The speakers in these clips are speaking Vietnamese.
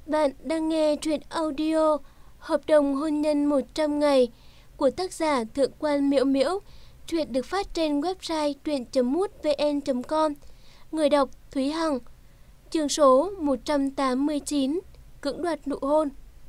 Bạn đang nghe truyện audio Hợp đồng hôn nhân 100 ngày của tác giả Thượng quan Miễu Miễu. Truyện được phát trên website truyện.mútvn.com. Người đọc Thúy Hằng. Chương số 189, cưỡng đoạt nụ hôn.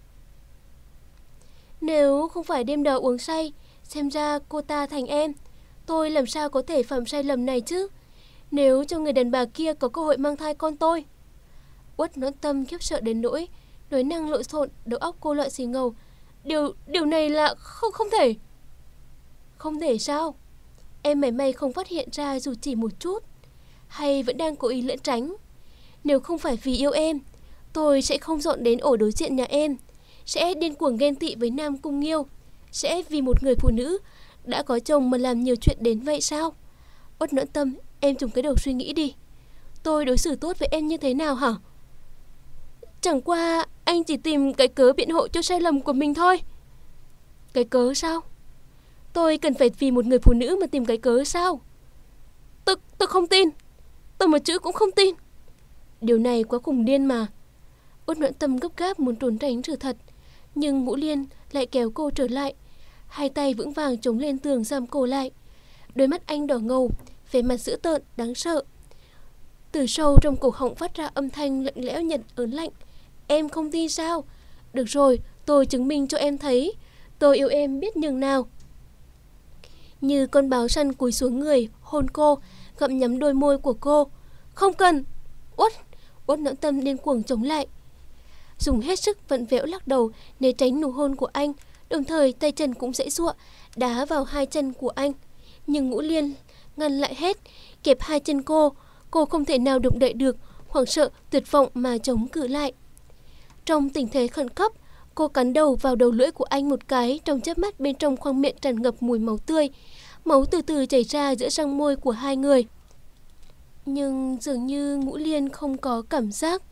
Nếu không phải đêm đó uống say, xem ra cô ta thành em. Tôi làm sao có thể phạm sai lầm này chứ? Nếu cho người đàn bà kia có cơ hội mang thai con tôi. Uất Noãn Tâm khiếp sợ đến nỗi nói năng lộn xộn, đầu óc cô loạn xì ngầu. Điều này là không thể. Không thể sao? Em mảy may không phát hiện ra dù chỉ một chút, hay vẫn đang cố ý lẩn tránh? Nếu không phải vì yêu em, tôi sẽ không dọn đến ổ đối diện nhà em, sẽ điên cuồng ghen tị với Nam Cung Nghiêu, sẽ vì một người phụ nữ đã có chồng mà làm nhiều chuyện đến vậy sao? Uất Noãn Tâm, em dùng cái đầu suy nghĩ đi. Tôi đối xử tốt với em như thế nào hả? Chẳng qua anh chỉ tìm cái cớ biện hộ cho sai lầm của mình thôi. Cái cớ sao? Tôi cần phải vì một người phụ nữ mà tìm cái cớ sao? Tôi không tin. Tôi một chữ cũng không tin. Điều này quá khủng điên mà. Uất Noãn Tâm gấp gáp muốn trốn tránh sự thật, nhưng Ngũ Liên lại kéo cô trở lại, hai tay vững vàng chống lên tường giam cô lại. Đôi mắt anh đỏ ngầu, vẻ mặt dữ tợn đáng sợ. Từ sâu trong cổ họng phát ra âm thanh lạnh lẽo nhật ớn lạnh. Em không tin sao? Được rồi, tôi chứng minh cho em thấy. Tôi yêu em biết nhường nào. Như con báo săn cúi xuống người, hôn cô, gặm nhắm đôi môi của cô. Không cần. Uất Noãn Tâm điên cuồng chống lại, dùng hết sức vặn vẹo lắc đầu né tránh nụ hôn của anh, đồng thời tay chân cũng giãy giụa đá vào hai chân của anh. Nhưng Ngũ Liên ngăn lại hết, kẹp hai chân cô không thể nào động đậy được, hoảng sợ tuyệt vọng mà chống cự lại. Trong tình thế khẩn cấp, cô cắn đầu vào đầu lưỡi của anh một cái, trong chớp mắt bên trong khoang miệng tràn ngập mùi máu tươi. Máu từ từ chảy ra giữa răng môi của hai người. Nhưng dường như Ngũ Liên không có cảm giác.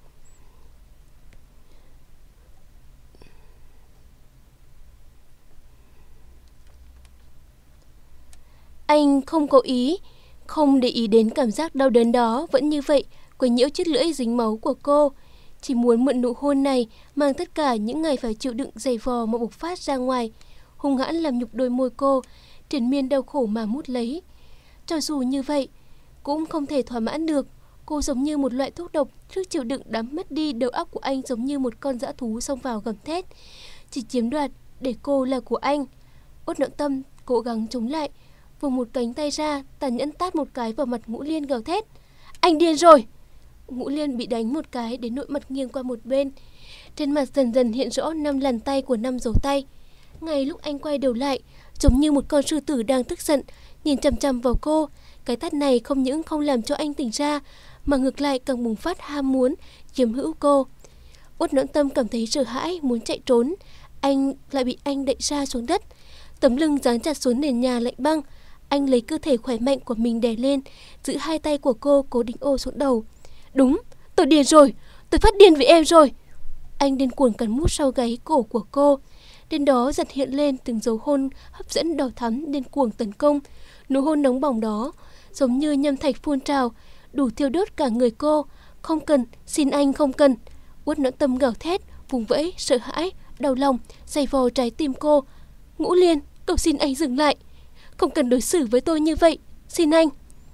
Anh không có ý, không để ý đến cảm giác đau đớn đó, vẫn như vậy quấy nhiễu chiếc lưỡi dính máu của cô. Chỉ muốn mượn nụ hôn này mang tất cả những ngày phải chịu đựng dày vò mà bộc phát ra ngoài, hung hãn làm nhục đôi môi cô, triền miên đau khổ mà mút lấy. Cho dù như vậy cũng không thể thỏa mãn được. Cô giống như một loại thuốc độc, sức chịu đựng đã mất đi đầu óc của anh, giống như một con dã thú xông vào gầm thét, chỉ chiếm đoạt để cô là của anh. Uất Noãn Tâm cố gắng chống lại, vùng một cánh tay ra, tàn nhẫn tát một cái vào mặt Ngũ Liên, gào thét. Anh điên rồi! Ngũ Liên bị đánh một cái đến nỗi mặt nghiêng qua một bên. Trên mặt dần dần hiện rõ 5 lần tay của 5 dấu tay. Ngay lúc anh quay đầu lại, giống như một con sư tử đang tức giận, nhìn chằm chằm vào cô. Cái tát này không những không làm cho anh tỉnh ra, mà ngược lại càng bùng phát ham muốn chiếm hữu cô. Uất Noãn Tâm cảm thấy sợ hãi, muốn chạy trốn. Anh lại bị anh đẩy ra xuống đất, tấm lưng dán chặt xuống nền nhà lạnh băng. Anh lấy cơ thể khỏe mạnh của mình đè lên, giữ hai tay của cô cố định ô xuống đầu. Đúng, tôi điên rồi, tôi phát điên vì em rồi. Anh điên cuồng cắn mút sau gáy cổ của cô. Đến đó dần hiện lên từng dấu hôn hấp dẫn đỏ thắm, điên cuồng tấn công. Nụ hôn nóng bỏng đó giống như nham thạch phun trào, đủ thiêu đốt cả người cô. Không cần, xin anh không cần. Uất Noãn Tâm gào thét, vùng vẫy, sợ hãi, đau lòng, giày vò trái tim cô. Ngũ Liên, cầu xin anh dừng lại, không cần đối xử với tôi như vậy, xin anh.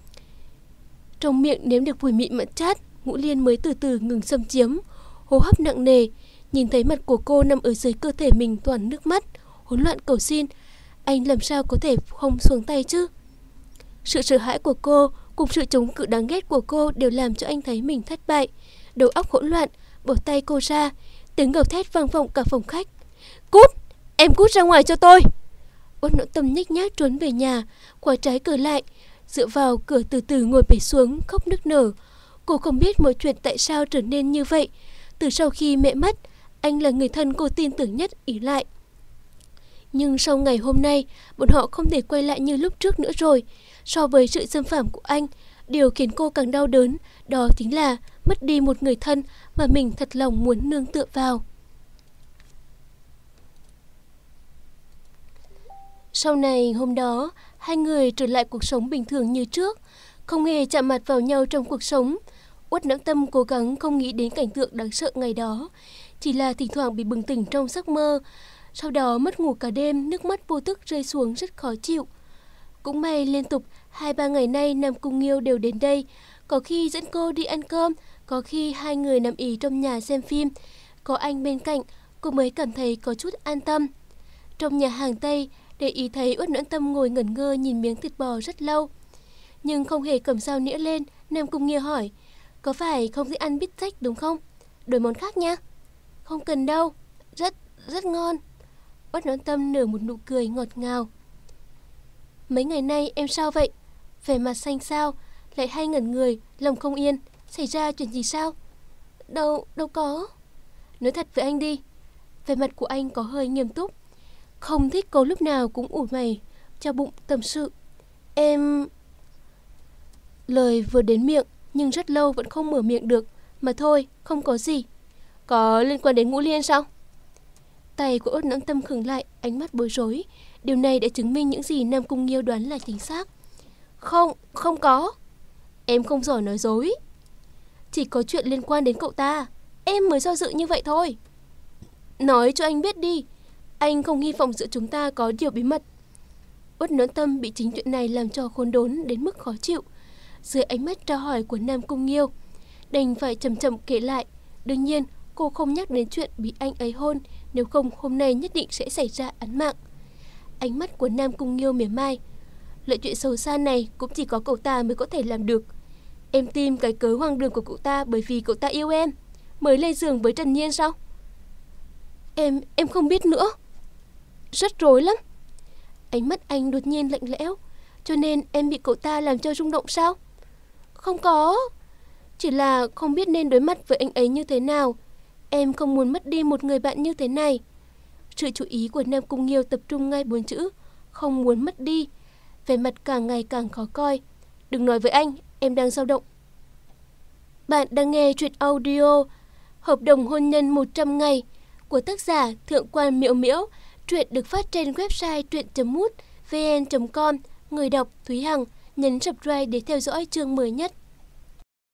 Trong miệng nếm được mùi mịn mặn chát, Ngũ Liên mới từ từ ngừng xâm chiếm, hô hấp nặng nề. Nhìn thấy mặt của cô nằm ở dưới cơ thể mình toàn nước mắt, hỗn loạn cầu xin. Anh làm sao có thể không xuống tay chứ? Sự sợ hãi của cô cùng sự chống cự đáng ghét của cô đều làm cho anh thấy mình thất bại. Đầu óc hỗn loạn, bỏ tay cô ra, tiếng gào thét vang vọng cả phòng khách. Cút! Em cút ra ngoài cho tôi! Uất Noãn Tâm nhếch nhác trốn về nhà, khóa trái cửa lại, dựa vào cửa từ từ ngồi bệt xuống khóc nức nở. Cô không biết mọi chuyện tại sao trở nên như vậy. Từ sau khi mẹ mất, anh là người thân cô tin tưởng nhất, ỷ lại. Nhưng sau ngày hôm nay, bọn họ không thể quay lại như lúc trước nữa rồi. So với sự xâm phạm của anh, điều khiến cô càng đau đớn đó chính là mất đi một người thân mà mình thật lòng muốn nương tựa vào. Sau này hôm đó, hai người trở lại cuộc sống bình thường như trước, không hề chạm mặt vào nhau trong cuộc sống. Uất Noãn Tâm cố gắng không nghĩ đến cảnh tượng đáng sợ ngày đó, chỉ là thỉnh thoảng bị bừng tỉnh trong giấc mơ. Sau đó mất ngủ cả đêm, nước mắt vô thức rơi xuống rất khó chịu. Cũng may liên tục 2-3 ngày nay Nam Cung Nghiêu đều đến đây, có khi dẫn cô đi ăn cơm, có khi hai người nằm ì trong nhà xem phim. Có anh bên cạnh, cô mới cảm thấy có chút an tâm. Trong nhà hàng Tây, để ý thấy Uất Noãn Tâm ngồi ngẩn ngơ nhìn miếng thịt bò rất lâu. Nhưng không hề cầm dao nĩa lên, Nam Cung Nghiêu hỏi, có phải không thích ăn bít tết đúng không? Đổi món khác nha. Không cần đâu, rất ngon. Uất Noãn Tâm nở một nụ cười ngọt ngào. Mấy ngày nay em sao vậy? Vẻ mặt xanh xao, lại hay ngẩn người, lòng không yên. Xảy ra chuyện gì sao? Đâu có. Nói thật với anh đi. Vẻ mặt của anh có hơi nghiêm túc. Không thích cô lúc nào cũng ủ mày, cho bụng tâm sự. Em... Lời vừa đến miệng, nhưng rất lâu vẫn không mở miệng được. Mà thôi, không có gì. Có liên quan đến Ngũ Liên sao? Tay của Uất Noãn Tâm khựng lại, ánh mắt bối rối. Điều này đã chứng minh những gì Nam Cung Nghiêu đoán là chính xác. Không có. Em không giỏi nói dối. Chỉ có chuyện liên quan đến cậu ta, em mới do dự như vậy thôi. Nói cho anh biết đi. Anh không hy vọng giữa chúng ta có điều bí mật. Uất Noãn Tâm bị chính chuyện này làm cho khốn đốn đến mức khó chịu. Dưới ánh mắt tra hỏi của Nam Cung Nghiêu, đành phải chậm chậm kể lại. Đương nhiên cô không nhắc đến chuyện bị anh ấy hôn, nếu không hôm nay nhất định sẽ xảy ra án mạng. Ánh mắt của Nam Cung Nghiêu mỉa mai. Loại chuyện xấu xa này cũng chỉ có cậu ta mới có thể làm được. Em tìm cái cớ hoang đường của cậu ta bởi vì cậu ta yêu em, mới lên giường với Trần Nhiên sao? Em không biết nữa. Rất rối lắm. Ánh mắt anh đột nhiên lạnh lẽo. Cho nên em bị cậu ta làm cho rung động sao? Không có. Chỉ là không biết nên đối mặt với anh ấy như thế nào. Em không muốn mất đi một người bạn như thế này. Sự chú ý của Nam Cung Nghiêu tập trung ngay 4 chữ không muốn mất đi. Vẻ mặt càng ngày càng khó coi. Đừng nói với anh, em đang dao động. Bạn đang nghe truyện audio Hợp đồng hôn nhân 100 ngày của tác giả Thượng quan Miễu Miễu. Truyện được phát trên website truyện.mútvn.com. Người đọc Thúy Hằng. Nhấn subscribe để theo dõi chương mới nhất.